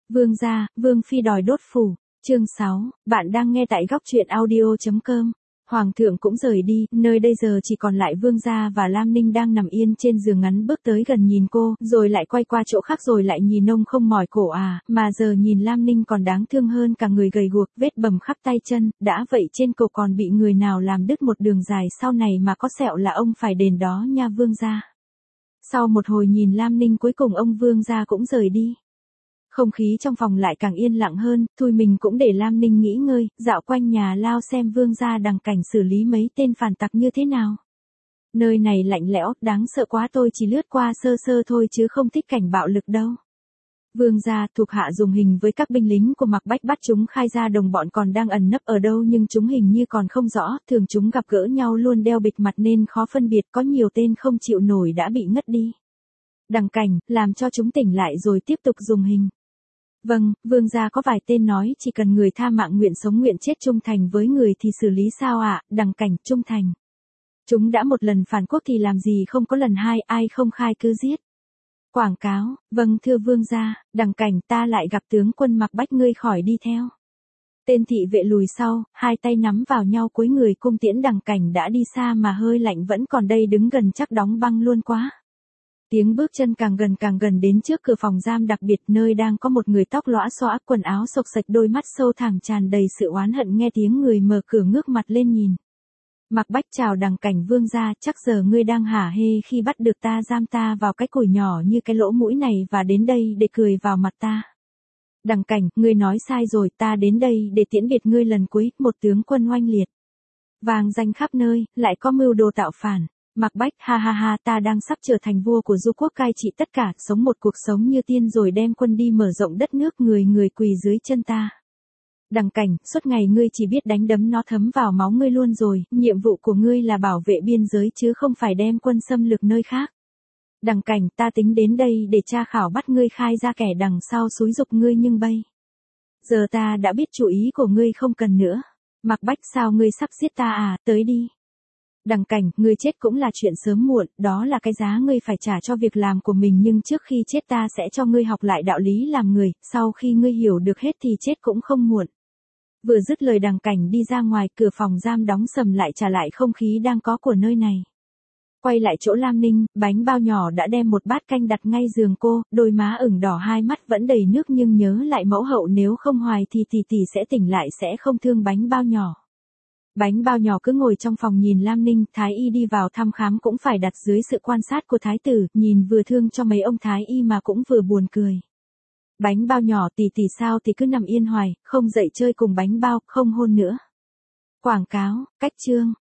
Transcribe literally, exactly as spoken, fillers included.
Vương gia, Vương phi đòi đốt phủ. Chương sáu, bạn đang nghe tại góc truyện audio chấm com. Hoàng thượng cũng rời đi, nơi đây giờ chỉ còn lại Vương gia và Lam Ninh đang nằm yên trên giường ngắn, bước tới gần nhìn cô, rồi lại quay qua chỗ khác rồi lại nhìn ông không mỏi cổ à, mà giờ nhìn Lam Ninh còn đáng thương hơn cả người gầy guộc, vết bầm khắp tay chân, đã vậy trên cổ còn bị người nào làm đứt một đường dài, sau này mà có sẹo là ông phải đền đó nha Vương gia. Sau một hồi nhìn Lam Ninh cuối cùng ông Vương gia cũng rời đi. Không khí trong phòng lại càng yên lặng hơn, thôi mình cũng để Lam Ninh nghỉ ngơi, dạo quanh nhà lao xem Vương gia Đằng Cảnh xử lý mấy tên phản tặc như thế nào. Nơi này lạnh lẽo, đáng sợ quá, tôi chỉ lướt qua sơ sơ thôi chứ không thích cảnh bạo lực đâu. Vương gia thuộc hạ dùng hình với các binh lính của Mạc Bách bắt chúng khai ra đồng bọn còn đang ẩn nấp ở đâu, nhưng chúng hình như còn không rõ, thường chúng gặp gỡ nhau luôn đeo bịt mặt nên khó phân biệt, có nhiều tên không chịu nổi đã bị ngất đi. Đằng Cảnh, làm cho chúng tỉnh lại rồi tiếp tục dùng hình. Vâng, Vương gia có vài tên nói chỉ cần người tha mạng nguyện sống nguyện chết trung thành với người thì xử lý sao ạ? Đằng Cảnh, trung thành. Chúng đã một lần phản quốc thì làm gì không có lần hai, ai không khai cứ giết. Quảng cáo, vâng thưa Vương gia, Đằng Cảnh, ta lại gặp tướng quân Mạc Bách, ngươi khỏi đi theo. Tên thị vệ lùi sau, hai tay nắm vào nhau cúi người cung tiễn. Đằng Cảnh đã đi xa mà hơi lạnh vẫn còn đây, đứng gần chắc đóng băng luôn quá. Tiếng bước chân càng gần càng gần đến trước cửa phòng giam đặc biệt, nơi đang có một người tóc lõa xõa, quần áo xộc xệch, đôi mắt sâu thẳm tràn đầy sự oán hận. Nghe tiếng người mở cửa ngước mặt lên nhìn. Mạc Bách chào Đằng Cảnh Vương gia, chắc giờ ngươi đang hả hê khi bắt được ta giam ta vào cái củi nhỏ như cái lỗ mũi này và đến đây để cười vào mặt ta. Đằng Cảnh, ngươi nói sai rồi, ta đến đây để tiễn biệt ngươi lần cuối, một tướng quân oanh liệt. Vàng danh khắp nơi, lại có mưu đồ tạo phản. Mạc Bách, ha ha ha, ta đang sắp trở thành vua của du quốc, cai trị tất cả, sống một cuộc sống như tiên rồi đem quân đi mở rộng đất nước, người người quỳ dưới chân ta. Đằng Cảnh, suốt ngày ngươi chỉ biết đánh đấm, nó thấm vào máu ngươi luôn rồi, nhiệm vụ của ngươi là bảo vệ biên giới chứ không phải đem quân xâm lược nơi khác. Đằng Cảnh, ta tính đến đây để tra khảo bắt ngươi khai ra kẻ đằng sau xúi giục ngươi, nhưng bây giờ ta đã biết chủ ý của ngươi, không cần nữa. Mạc Bách, sao ngươi sắp giết ta à, tới đi. Đằng Cảnh, ngươi chết cũng là chuyện sớm muộn, đó là cái giá ngươi phải trả cho việc làm của mình, nhưng trước khi chết ta sẽ cho ngươi học lại đạo lý làm người, sau khi ngươi hiểu được hết thì chết cũng không muộn. Vừa dứt lời Đằng Cảnh đi ra ngoài, cửa phòng giam đóng sầm lại, trả lại không khí đang có của nơi này. Quay lại chỗ Lam Ninh, bánh bao nhỏ đã đem một bát canh đặt ngay giường cô, đôi má ửng đỏ, hai mắt vẫn đầy nước, nhưng nhớ lại mẫu hậu nếu không hoài thì tỷ tỷ sẽ tỉnh lại, sẽ không thương bánh bao nhỏ. Bánh bao nhỏ cứ ngồi trong phòng nhìn Lam Ninh, Thái y đi vào thăm khám cũng phải đặt dưới sự quan sát của Thái tử, nhìn vừa thương cho mấy ông Thái y mà cũng vừa buồn cười. Bánh bao nhỏ, tỷ tỷ sao thì cứ nằm yên hoài, không dậy chơi cùng bánh bao, không hôn nữa. Quảng cáo, cách chương,